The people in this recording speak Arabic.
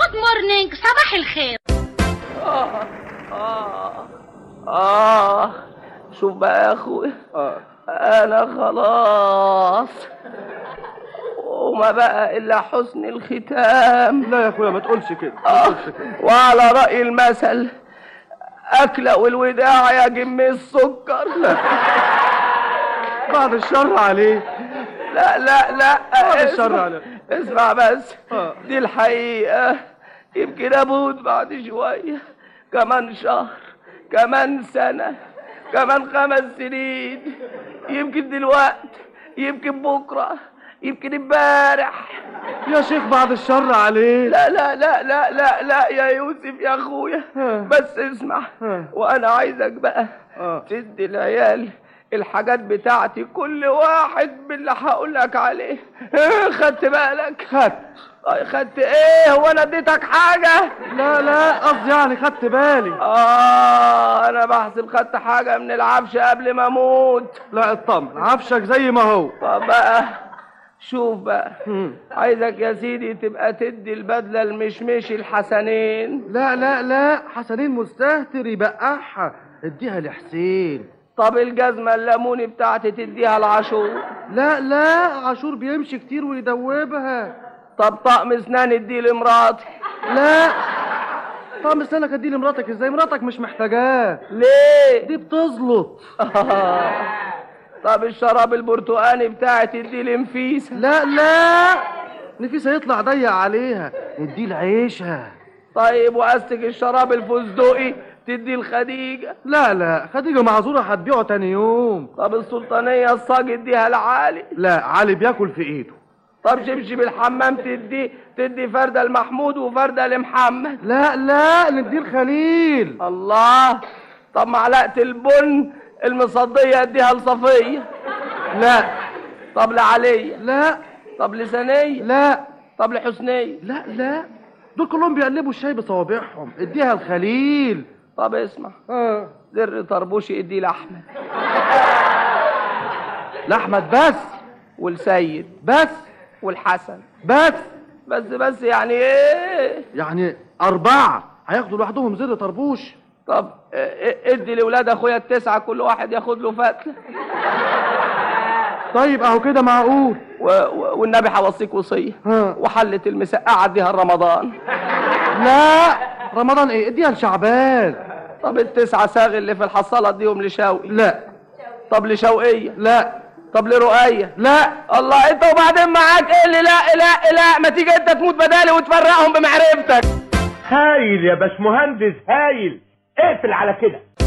جود مورنينج، صباح الخير. شوف بقى يا اخويا، انا خلاص وما بقى الا حسن الختام. لا يا اخويا ما تقولش كده، وعلى رأي المثل اكله والوداع يا جم السكر. لا بعد الشر عليه. لا بعد الشر عليه. اسمع بس. دي الحقيقة. يمكن اموت بعد شوية، كمان شهر، كمان سنة، كمان 5 سنين، يمكن دلوقتي، يمكن بكرة، يمكن امبارح. يا شيخ بعد الشر عليه. لا لا لا لا لا لا يا يوسف يا اخويا، بس اسمع. وانا عايزك بقى تدي العيال الحاجات بتاعتي، كل واحد باللي هقولك عليه. خدت بالك؟ خدت ايه؟ هو انا اديتك حاجة؟ لا قصدي يعني خدت بالي. انا بحسب خدت حاجة من العفش قبل ما اموت. لا اطمن، عفشك زي ما هو. طب بقى شوف بقى، عايزك يا سيدي تبقى تدي البدلة المشمشي الحسنين. لا حسنين مستهتر يبقعها، اديها لحسين. طب الجزمة الليموني بتاعتي تديها لعاشور. لا عاشور بيمشي كتير ويدوبها. طب طقم اسنان اديه لمراتي. لا طقم اسنانك اديه لمراتك ازاي؟ مراتك مش محتاجاه. ليه؟ دي بتزلط. طب الشراب البرتقاني بتاعي تديه لنفيسة. لا نفيسة يطلع ضيق عليها، نديه لعيشها. طيب واستك الشراب الفستقي تدي لخديجة. لا خديجة معذورة هتبيعه تاني يوم. طب السلطانية الصاج اديها لعلي. لا علي بياكل في ايده. طب شبشب الحمام تدي فردة لمحمود وفردة لمحمد. لا نديه لخليل. الله. طب معلقة البن المصدية اديها لصفية. لا. طب لعلية. لا. طب لسنية. لا. طب لحسنية. لا دول كلهم بيقلبوا الشاي بصوابعهم، اديها لخليل. طب اسمع. زر طربوشي اديه لأحمد. لأحمد بس. والسيد بس. والحسن بس يعني ايه؟ يعني 4 هياخدوا لوحدهم زر طربوش. طب ادي لولاد اخويا ال9 كل واحد ياخد له فتله. طيب اهو كده معقول. والنبي هوصيك وصيه. وحله المسقعه اديها لرمضان. لا رمضان ايه؟ اديها لشعبان. طب ال9 صاغ اللي في الحصاله اديهم لشوقي. لا. طب لشوقيه. لا. طب لرؤية. لا. الله، انت وبعدين معاك ايه اللي لا ما تيجي انت تموت بدالي وتفرقهم بمعرفتك. هايل يا باشمهندس هايل، اقفل على كده.